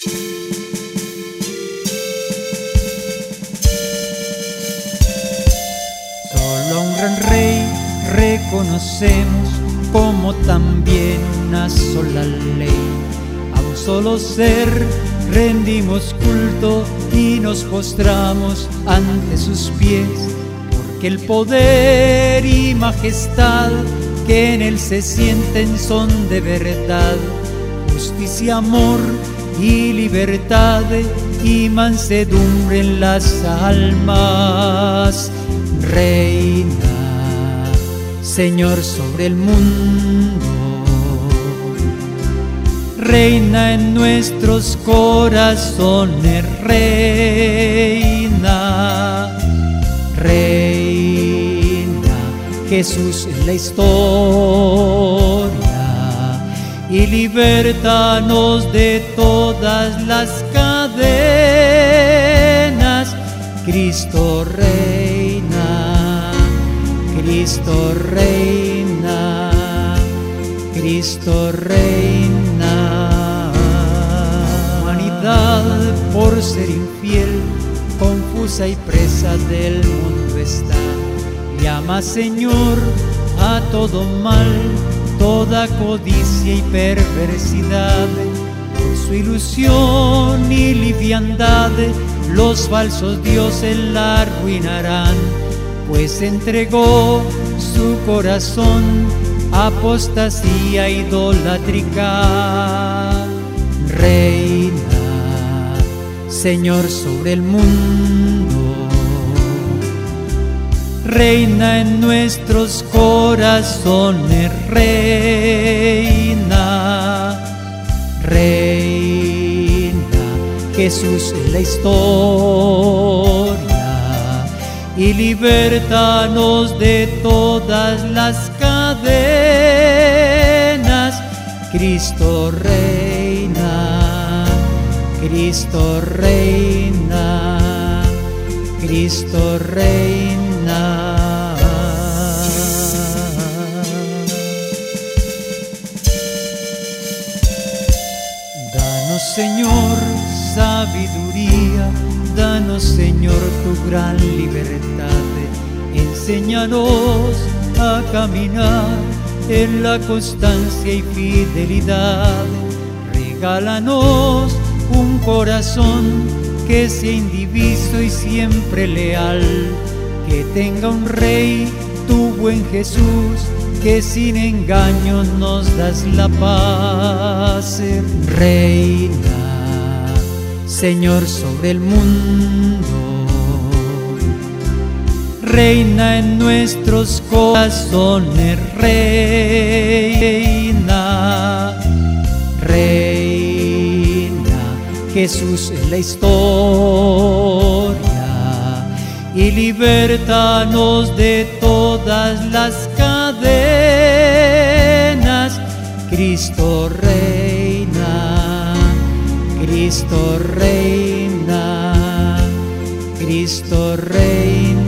Solo a un gran rey reconocemos, como también una sola ley. A un solo ser rendimos culto y nos postramos ante sus pies, porque el poder y majestad que en él se sienten son de verdad, justicia, amor y libertad y mansedumbre en las almas. Reina, Señor sobre el mundo, reina en nuestros corazones, reina, reina, Jesús en la historia, y libértanos de todas las cadenas. Cristo reina, Cristo reina, Cristo reina. Humanidad por ser infiel, confusa y presa del mundo está. Llama, Señor, a todo mal, toda codicia y perversidad. Por su ilusión y liviandad, los falsos dioses la arruinarán, pues entregó su corazón a apostasía idolátrica. Reina, Señor sobre el mundo, reina en nuestros corazones, reina, reina, Jesús en la historia, y libértanos de todas las cadenas. Cristo reina, Cristo reina, Cristo reina. Danos, Señor, sabiduría, danos, Señor, tu gran libertad. Enséñanos a caminar en la constancia y fidelidad. Regálanos un corazón que sea indiviso y siempre leal, que tenga un rey, tu buen Jesús, que sin engaño nos das la paz. Reina, Señor sobre el mundo, reina en nuestros corazones, reina, reina, Jesús en la historia, y libértanos de todas las cadenas. Cristo reina, Cristo reina, Cristo reina.